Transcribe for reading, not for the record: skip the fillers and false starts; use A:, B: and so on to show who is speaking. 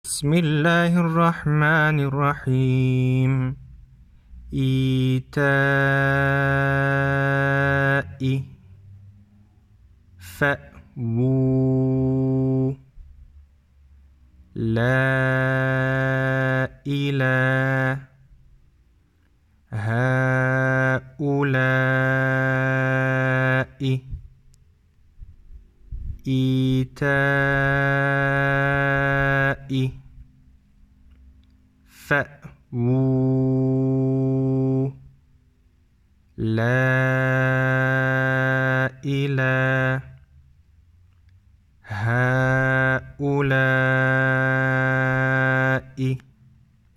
A: بسم الله الرحمن الرحيم. إيتاء فأووا لا إله هؤلاء إيتاء فأووا لا